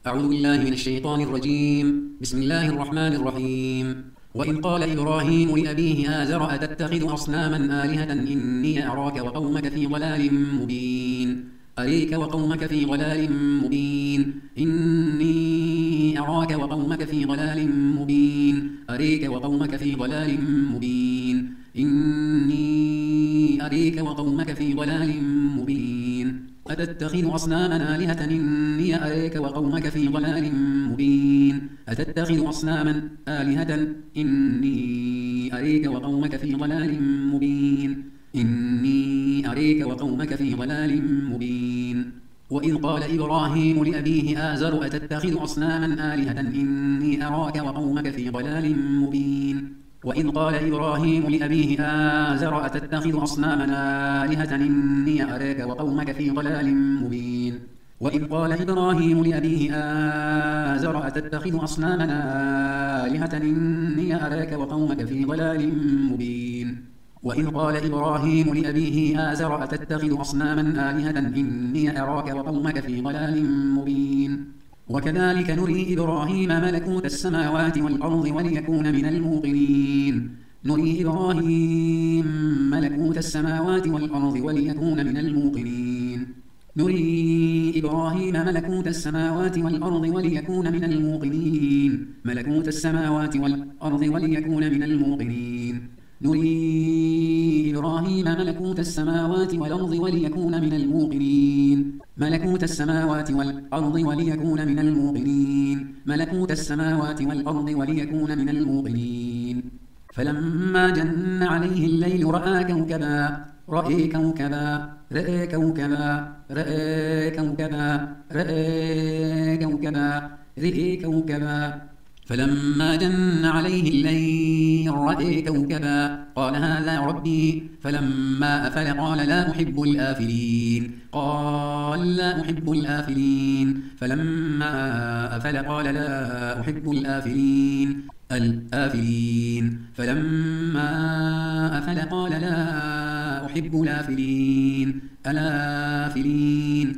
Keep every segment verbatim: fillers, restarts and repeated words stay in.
أعوذ بالله من الشيطان الرجيم. بسم الله الرحمن الرحيم. وإذ قال إبراهيم لأبيه آزر أتتخذ أصناما آلهة إني أراك وقومك في ضلال مبين أريك وقومك في ضلال مبين إني أراك وقومك في ضلال مبين أريك وقومك في ضلال مبين إني أريك وقومك في ضلال مبين أتتخذ أصناما آلهة إني أريك وقومك في ضلال مبين أتتخذ أصناما آلهة إني أريك وقومك في ضلال مبين إني أريك وقومك في ضلال مبين وإذ قال إبراهيم لأبيه آزر أتتخذ أصناما آلهة إني أراك وقومك في ضلال مبين وإذ قال إبراهيم لأبيه آزر أتتخذ أصناما آلهة إني أراك وقومك في ضلال مبين وإذ قال إبراهيم لأبيه آزر أتتخذ أصناما آلهة إني أراك وقومك في ضلال مبين وإذ قال إبراهيم لأبيه آزر أتتخذ أصناما آلهة إني أراك وقومك في ضلال مبين وكذلك نري إبراهيم ملكوت السماوات والأرض وليكون من الموقنين نري إبراهيم ملكوت السماوات والأرض وليكون من الموقنين نري إبراهيم ملكوت السماوات والأرض وليكون من الموقنين ملكوت السماوات والأرض وليكون من الموقنين نري إبراهيم ملكوت السماوات والأرض وليكون من الموقنين ملكوت السماوات والأرض وليكون من الموقنين ملكوت السماوات والأرض وليكون من الموقنين فلما جن عليه الليل رأى كوكبا رأى كوكبا رأى كوكبا رأى كوكبا رأى كوكبا رأى كوكبا فلما جن عليه الليل رأى كوكبا قال هذا ربي فلما أفل قال لا أحب الآفلين قال لا أحب الآفلين فلما أفل قال لا أحب الآفلين الآفلين فلما أفل قال لا أحب الآفلين الآفلين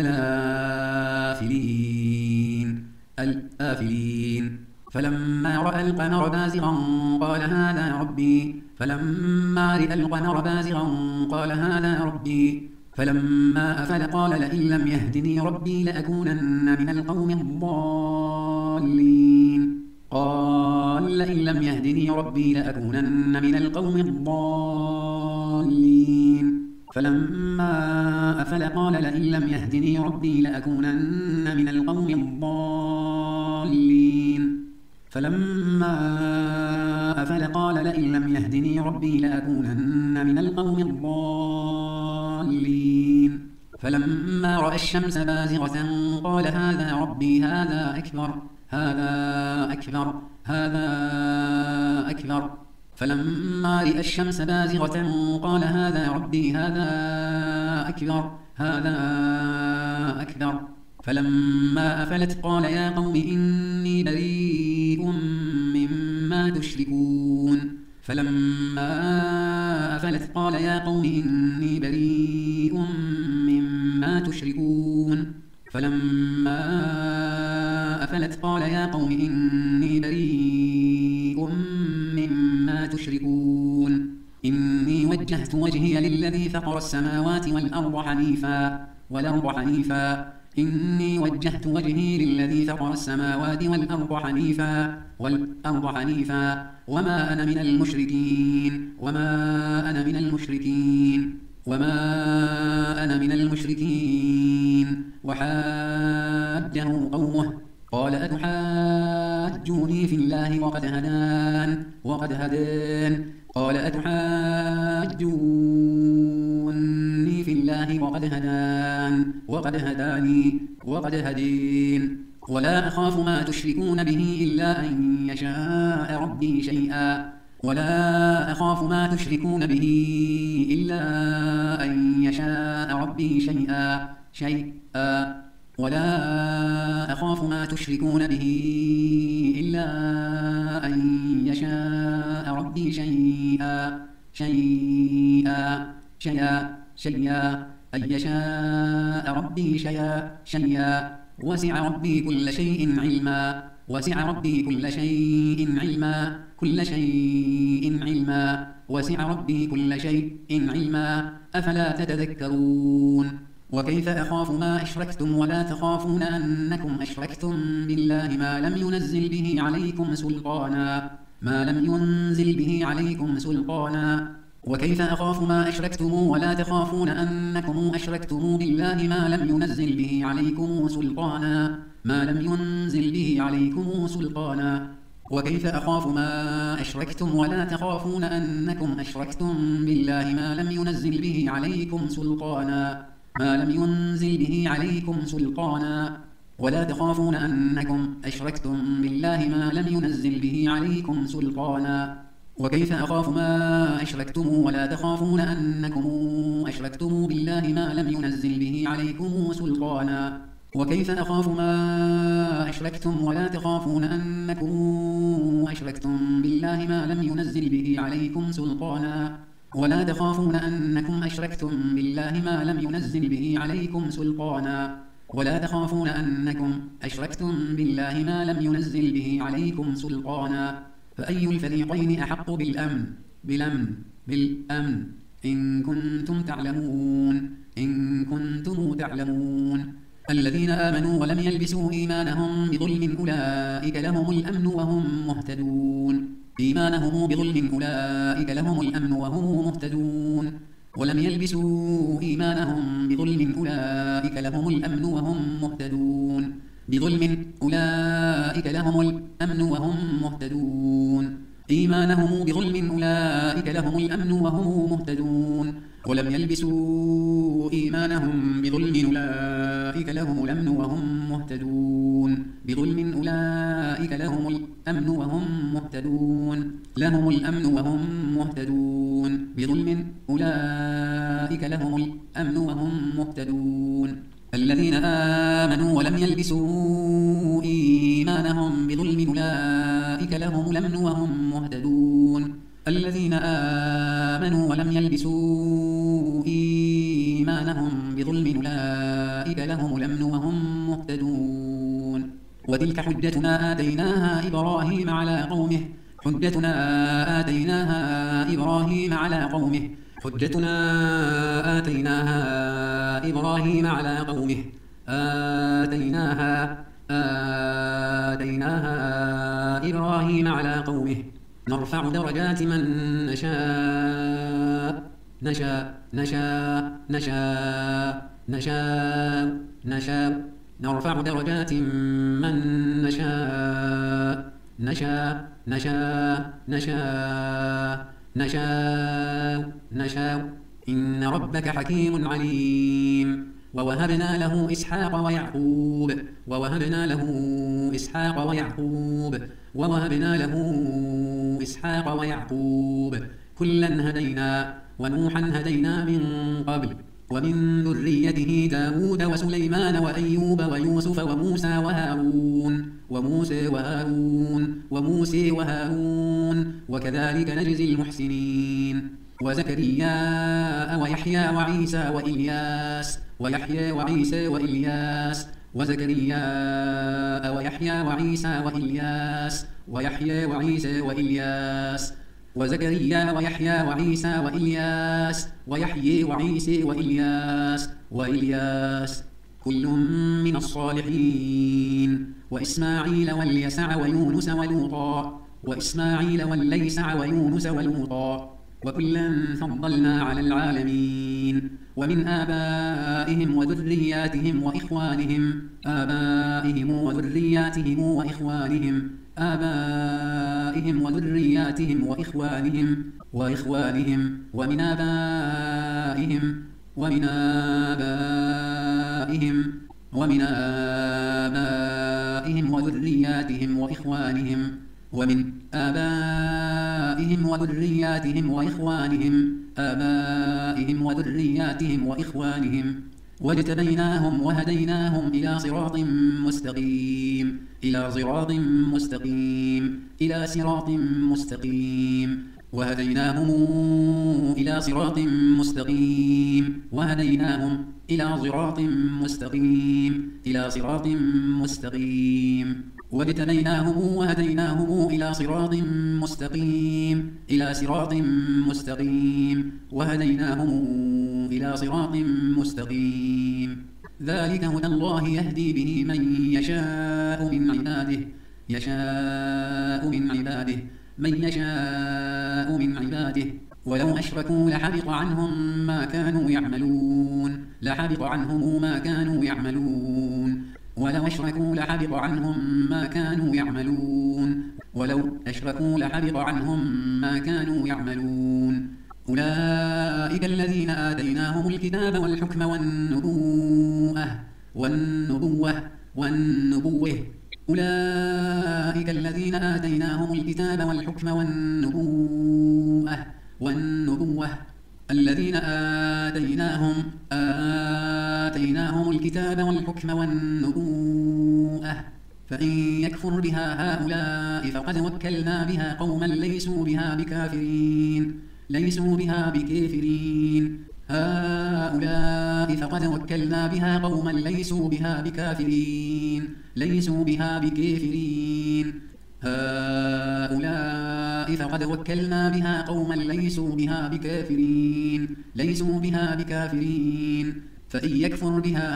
الآفلين الآفلين فلما رأى القمر بازغا قال هذا ربي فلما رأى القمر بازغا قال هذا ربي فلما أفل قال لئن لم يهدني ربي لأكونن من القوم الضالين قال لئن لم يهدني ربي لأكونن من القوم الضالين فلما أفل قال لئن لم يهدني ربي لأكونن من القوم الضالين فلما أفل قال لئن لم يهدني ربي لأكونن من القوم الضالين فلما رأى الشمس بازغة قال هذا ربي هذا أكبر هذا أكبر هذا أكبر فلما رأى الشمس بازغة قال هذا ربي هذا أكبر هذا أكبر فلما أفلت قال يا قوم إني بريء مما تشركون فلما أفلت قال يا قوم إني بريء مما تشركون فلما أفلت قال يا قوم إني بريء مما تشركون إني وجهت وجهي للذي فطر السماوات والأرض حنيفا والأرض حنيفا إني وجهت وجهي للذي فطر السماوات والأرض حنيفا والأرض حنيفا وما أنا من المشركين وما أنا من المشركين وما أنا من المشركين وحاجه قومه قال أتحاجوني في الله وقد هدان وقد هدان قال أتحاجوني في الله وقد هدان وقد هداني وقد هدين ولا أخاف ما تشركون به إلا أن يشاء ربي شيئا ولا أخاف ما تشركون به إلا أن يشاء ربي شيئا شيئا ولا أخاف ما تشركون به إلا أن يشاء ربي شيئا شيئا شيئا شيئا أن يشاء ربي شيئا شيئا وسع ربي كل شيء علما وسع ربي كل شيء علما كل شيء علما وسع ربي كل شيء علما أفلا تتذكرون وكيف أخاف ما أشركتم ولا تخافون أنكم أشركتم بالله ما لم ينزل به عليكم سلطانا ما لم ينزل به عليكم سلطانا وكيف أخاف ما أشركتم ولا تخافون أنكم أشركتم بالله ما لم ينزل به عليكم سلطانا ما لم ينزل به عليكم سلطانا وكيف أخاف ما أشركتم ولا تخافون أنكم أشركتم بالله ما لم ينزل به عليكم سلطانا ما لم ينزل به عليكم سلطانا ولا تخافون أنكم أشركتم بالله ما لم ينزل به عليكم سلطانا وكيف أخاف ما أشركتم ولا تخافون أنكم أشركتم بالله ما لم ينزل به عليكم سلطانا وكيف أخاف ما أشركتم ولا تخافون أنكم أشركتم بالله ما لم ينزل به عليكم سلطانا ولا تخافون أنكم أشركتم بالله ما لم ينزل به عليكم سلطانا ولا تخافون أنكم أشركتم بالله ما لم ينزل به عليكم سلطانا فأي الفريقين أحق بالأمن بالأمن بالأمن إن كنتم تعلمون إن كنتم تعلمون الذين آمنوا ولم يلبسوا إيمانهم بظلم أولئك لهم الأمن وهم مهتدون إيمانهم بظلم أولئك لهم الأمن وهم مهتدون ولم يلبسوا إيمانهم بظلم أولئك لهم الأمن وهم مهتدون بظلم أولئك لهم الأمن وهم مهتدون إيمانهم بظلم أولئك لهم الأمن وهم مهتدون ولم يلبسوا إيمانهم بظلم أولئك لهم الأمن وهم مهتدون بظلم أولئك لهم الأمن وهم مهتدون لهم الأمن وهم مهتدون بظلم أولئك لهم الأمن وهم مهتدون الذين آمنوا ولم يلبسوا إيمانهم بظلم أولئك لهم الأمن وهم مهتدون الذين آمنوا ولم يلبسوا إيمانهم بظلم أولئك لهم الأمن وهم مهتدون وتلك حجتنا آتيناها إبراهيم على قومه حجتنا آتيناها إبراهيم على قومه حجتنا آتيناها إبراهيم على قومه آتيناها آتيناها إبراهيم على قومه نرفع درجات من نشاء نشاء نشاء نشاء نشاء نشاء نرفع درجات من نشاء نشاء نشاء نشاء نشاء نشاء إن ربك حكيم عليم ووهبنا له إسحاق ويعقوب ووهبنا له إسحاق ويعقوب ووهبنا له إسحاق ويعقوب كلا هدينا ونوحا هدينا من قبل ومن ذريته داود وسليمان وأيوب ويوسف وموسى وهارون وموسى وهارون وموسى وهارون وكذلك نجزي المحسنين وزكريا ويحيى وعيسى وإلياس ويحيى وعيسى وإلياس وزكريا ويحيى وعيسى وإلياس ويحيى وعيسى وإلياس وزكريا ويحيى وعيسى وإلياس ويحيى وعيسى وإلياس وإلياس كل من الصالحين وإسماعيل واليسع ويونس ولوطا وإسماعيل واليسع ويونس ولوطا وكلا فضلنا على العالمين ومن آبائهم وذرياتهم وإخوانهم آبائهم وذرياتهم وإخوانهم آبائهم وذرياتهم وإخوانهم وإخوانهم ومن آبائهم ومن آبائهم ومن آبائهم وذرياتهم وإخوانهم ومن آبائهم وذرياتهم وإخوانهم آبائهم وذرياتهم وإخوانهم واجتبيناهم وهديناهم إلى صراط مستقيم إلى صراط مستقيم إلى صراط مستقيم وهديناهم إلى صراط مستقيم وهديناهم إلى صراط مستقيم إلى صراط مستقيم واجتبيناهم وهديناهم إلى صراط مستقيم إلى صراط مستقيم وهديناهم إلى صراط مستقيم ذلك هدى الله يهدي به من يشاء من عباده يشاء من عباده من يشاء من عباده ولو أشركوا لحبط عنهم ما كانوا يعملون لحبط عنهم ما كانوا يعملون ولو أشركوا لحبط عنهم ما كانوا يعملون ولو أشركوا لحبط عنهم ما كانوا يعملون أولئك الذين آتيناهم الكتاب والحكم والنبوءة والنبوة والنبوة أولئك الذين آتيناهم الكتاب والحكم والنبوءة والنبوة الذين آتيناهم آتيناهم الكتاب والحكم والنبوءة فإن يكفر بها هؤلاء فقد وكلنا بها قوما ليسوا بها بكافرين ليسوا بها بكافرين هؤلاء فقد وكلنا بها قوما ليسوا بها بكافرين ليسوا بها بكافرين هؤلاء فقد وكلنا بها قوما ليسوا بها بكافرين ليسوا بها بكافرين فإن يكفر بها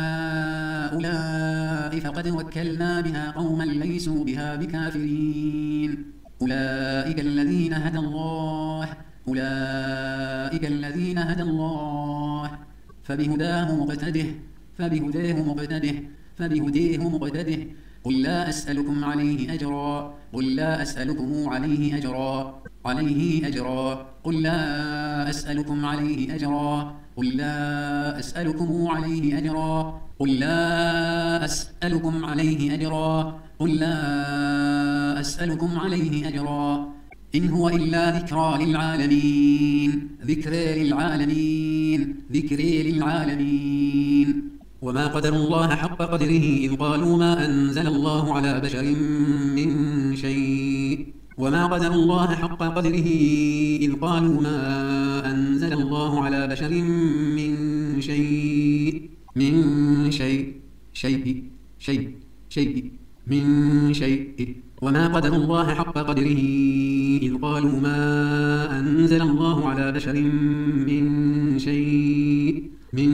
هؤلاء فقد وكلنا بها قوما ليسوا بها بكافرين أولئك الذين هدى الله أولئك الذين هدى الله فبهداه مقتده فبهداه مقتده فبهديه مقتده قل لا أسألكم عليه أجرا قل لا أسألكم عليه أجرا عليه أجرا قل لا أسألكم عليه أجرا قل لا أسألكم عليه أجرا قل لا أسألكم عليه أجرا قل لا أسألكم عليه أجرا إن هو إلا ذكرى للعالمين ذكرى للعالمين ذكرى للعالمين وما قدروا الله حق قدره إذ قالوا ما أنزل الله على بشر من شيء وما قدروا الله حق قدره إذ قالوا ما أنزل الله على بشر من شيء من شيء شيء شيء شيء من شيء وما قدروا الله حق قدره إذ قالوا ما أنزل الله على بشر من شيء من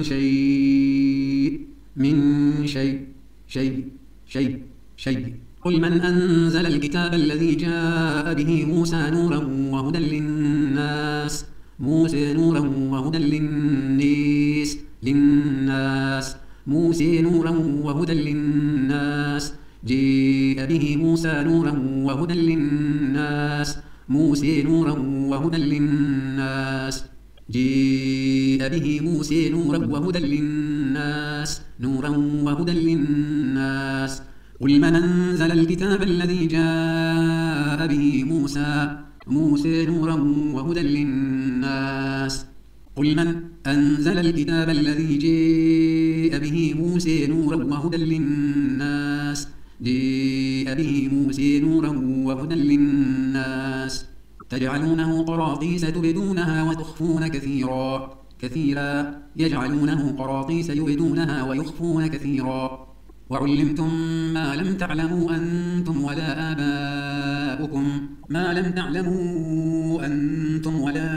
شيء من شيء شيء شيء شيء قل من أنزل الكتاب الذي جاء به موسى نورا وهدى للناس موسى نورا وهدى للناس للناس موسى نورا وهدى للناس جاء به موسى نورا وهدى للناس موسى نورا وهدى للناس جاء به موسى نورا وهدى للناس نورا وهدى للناس قل من أنزل الكتاب الذي جاء به موسى موسى نورا وهدى للناس قل من أنزل الكتاب الذي جاء به موسى نورا وهدى للناس جاء به موسى نورا وهدى للناس تجعلونه قراطيس تبدونها وتخفون كثيرا كثيرا يجعلونه قراطيس يبدونها ويخفون كثيرا وعلمتم ما لم تعلموا أنتم ولا آباؤكم ما لم تعلموا أنتم ولا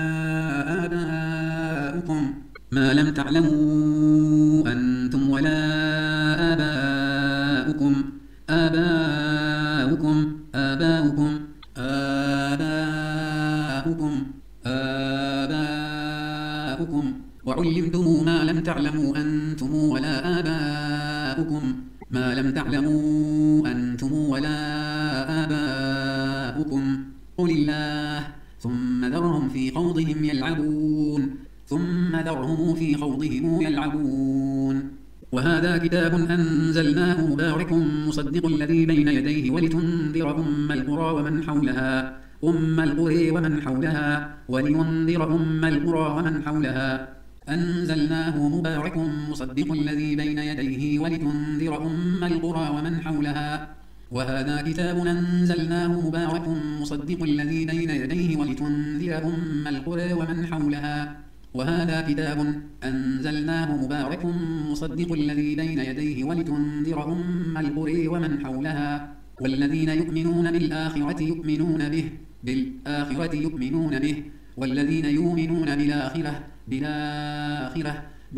آباؤكم ما لم تعلموا أنتم ولا آباؤكم آباؤكم آباؤكم آباؤكم آباؤكم وعلمتم ما لم تعلموا أنتم ولا آباؤكم ما لم تعلموا أنتم ولا آباؤكم قل الله ثم ذرهم في خوضهم يلعبون ثم ذرهم في خوضهم يلعبون وهذا كتاب أنزلناه مبارك مصدق الذي بين يديه ولتنذر أم القرى ومن حولها أم القرى ومن حولها ولينذر أم القرى ومن حولها أنزلناه مبارك مصدق الذي بين يديه ولتنذر أم القرى ومن حولها وهذا كتاب أنزلناه مبارك مصدق الذي بين يديه ولتنذر أم القرى ومن حولها وهذا كتاب أنزلناه مبارك مصدق الذي بين يديه ولتنذر أم القرى ومن حولها والذين يؤمنون بالآخرة يؤمنون به بالآخرة يؤمنون به والذين يؤمنون بالآخرة بالآخرة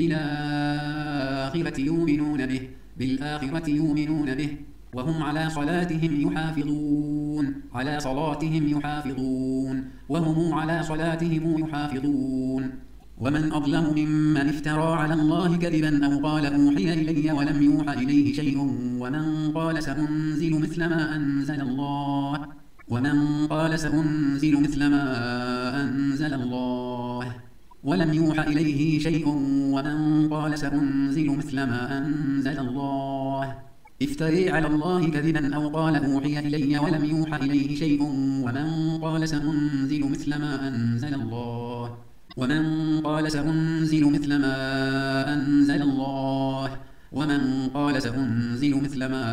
بالآخرة يؤمنون به بالآخرة يؤمنون به وهم على صلاتهم يحافظون على صلاتهم يحافظون وهم على صلاتهم يحافظون ومن أظلم ممن افترى على الله كذبا أو قال أوحي إلي ولم يوحى إليه شيء ومن قال سأنزل مثل ما أنزل الله ومن قال سأنزل مثل ما أنزل الله ولم يوحى إليه شيء ومن قال سأنزل مثل ما أنزل الله افتري على الله كذبا أو قال أوحي إلي ولم يوحى إليه شيء ومن قال سأنزل مثل ما أنزل الله ومن قال سأنزل مثل ما أنزل الله ومن قال سأنزل مثل ما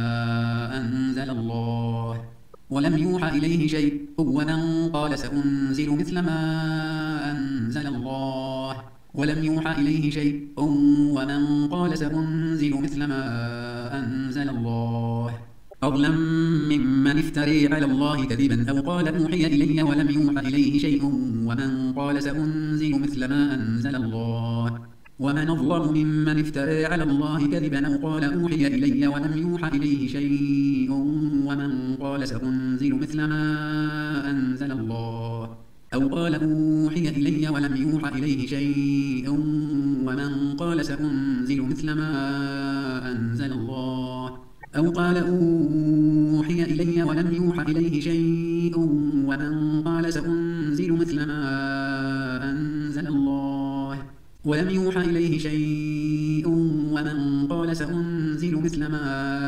أنزل الله ولم يوحى إليه شيء ومن قال سأنزل مثل ما أنزل الله ولم يوحى إليه شيء ومن قال سأنزل مثل ما أنزل الله أظلم ممن افتري على الله كذبا أو قال أوحي إلي ولم يوحى إليه شيء ومن قال سأنزل مثل ما أنزل الله ومن أظلم ممن افترى على الله كذبا أو قال أوحي إلي ولم يوحى إليه شيء ومن قال سأنزل مثل ما أنزل الله أو قال أوحي إلي ولم يوحى إليه شيء ومن قال سأنزل مثل ما أنزل الله أو قال أوحي إلي ولم يوحى إليه شيء ومن قال سأنزل مثل ما أنزل الله ولم يوحى إليه شيء ومن قال سأنزل مثل ما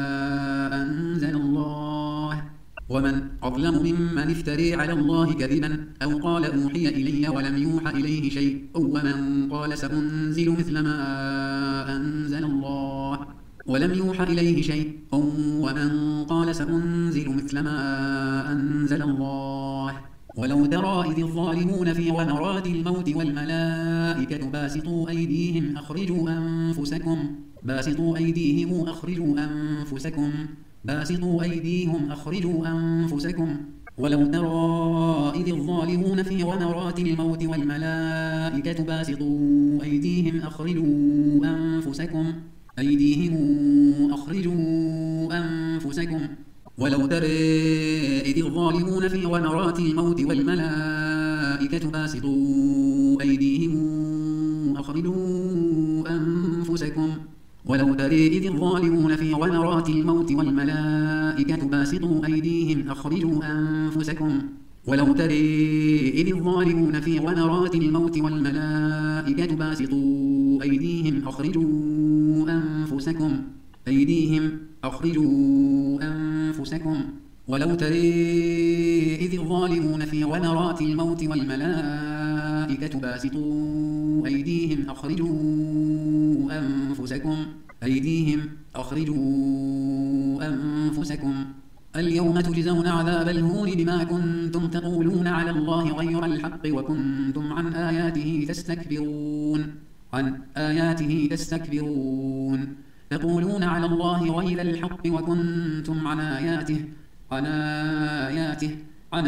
أنزل الله ومن أظلم ممن افتري على الله كذبا أو قال أوحي إلي ولم يوحى إليه شيء ومن قال سأنزل مثل ما أنزل الله ولم يوحى إليه شيء ومن قال سأنزل مثل ما أنزل الله ولو ترى إذ الظالمون في غمرات الموت والملائكة باسطوا أيديهم أخرجوا أنفسكم باسطوا أيديهم أخرجوا أنفسكم باسطوا أيديهم أخرجوا أنفسكم ولو ترى إذ الظالمون في غمرات الموت والملائكة باسطوا أيديهم أخرجوا أنفسكم أيديهم أخرجوا أنفسكم ولو ترى إذ الظالمون في غمرات الموت والملائكة باسطوا أيديهم أخرجوا أنفسكم ولو ترى إذ الظالمون في غمرات الموت والملائكة باسطوا أيديهم أخرجوا أنفسكم ولو ترى إذ الظالمون في غمرات الموت والملائكة باسطوا أيديهم أخرجوا أنفسكم أيديهم أخرجوا أنفسكم ولو ترى إذ الظالمون في غمرات الموت والملائكة باسطوا أيديهم أخرجوا أنفسكم أيديهم أخرجوا أنفسكم اليوم تجزون عذاب الهون بما كنتم تقولون على الله غير الحق وكنتم عن آياته تستكبرون عن آياته تستكبرون تقولون على الله غير الحق وكنتم عن آياته عن آياته عن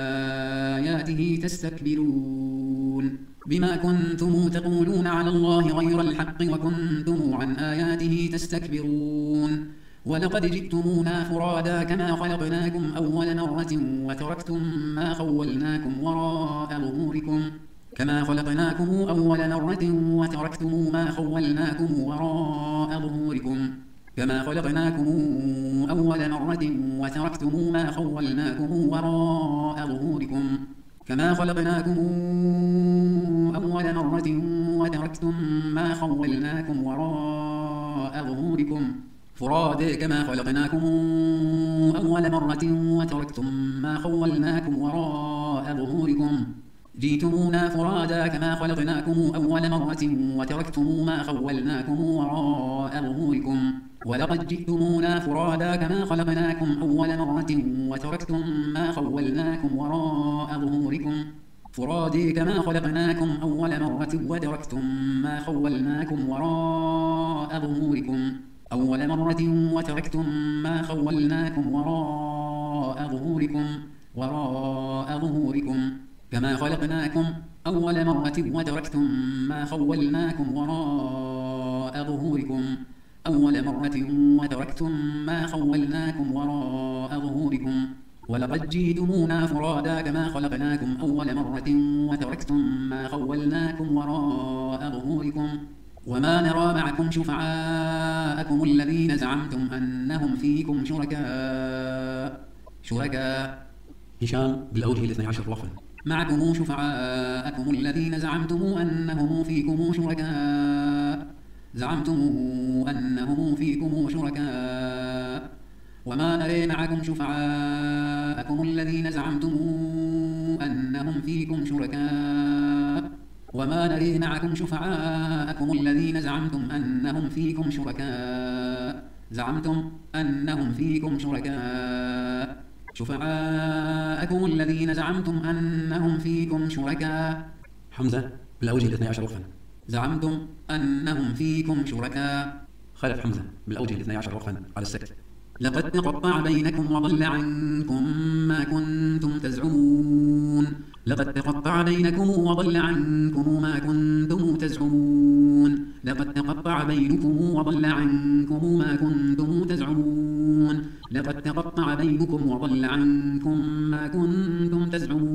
آياته تستكبرون بما كنتم تقولون على الله غير الحق وكنتم عن آياته تستكبرون ولقد جئتمونا فرادا كما خلقناكم أول مرة وتركتم ما خولناكم وراء ظهوركم كما خلقناكم أول مرة وتركتم ما خولناكم وراء ظهوركم كما خلقناكم أول مرة وتركتم ما خولناكم وراء ظهوركم كما خلقناكم أول مرة وتركتم ما خولناكم وراء ظهوركم فرادا كما خلقناكم أول مرة وتركتم ما خولناكم وراء ظهوركم جئتمونا فرادا كما خلقناكم أول مرة وتركتم ما خولناكم وراء ظهوركم ولقد جئتمونا فرادا كما خلقناكم أول مرة وتركتم ما خولناكم وراء ظهوركم فرادي كما خلقناكم أول مرة وتركتم ما خولناكم وراء ظهوركم أول مرة وتركتم ما خولناكم وراء ظهوركم وراء ظهوركم كما خلقناكم أول مرة وتركتم ما خولناكم وراء ظهوركم أول مرة وتركتم ما خولناكم وراء ظهوركم ولقد جئتمونا فرادا كما خلقناكم أول مرة وتركتم ما خولناكم وراء ظهوركم وما نرى معكم شفعاءكم الذين زعمتم أنهم فيكم شركاء شركاء هشام بالأوجه الاثني عشر وقفا. معكم شفعاءكم الذين زعمتم أنهم فيكم شركاء زعمتم أنهم فيكم شركاء وما نرى معكم شفعاءكم الذين زعمتم أنهم فيكم شركاء وما نرى معكم شفعاءكم الذين زعمتم أنهم فيكم شركاء زعمتم أنهم فيكم شركاء شفعاءكم الذين زعمتم أنهم فيكم شركاء. حمزة بالأوجه الاثني عشر وقفا. زعمتم أنهم فيكم شركاء. خلف حمزة بالأوجه الاثني عشر وقفا على السكت. لقد تقطع بينكم وضل عنكم ما كنتم تزعمون لقد تقطع بينكم وضل عنكم ما كنتم تزعمون لقد تقطع بينكم وضل عنكم ما كنتم تزعمون لقد تقطع بينكم وضل عنكم ما كنتم تزعمون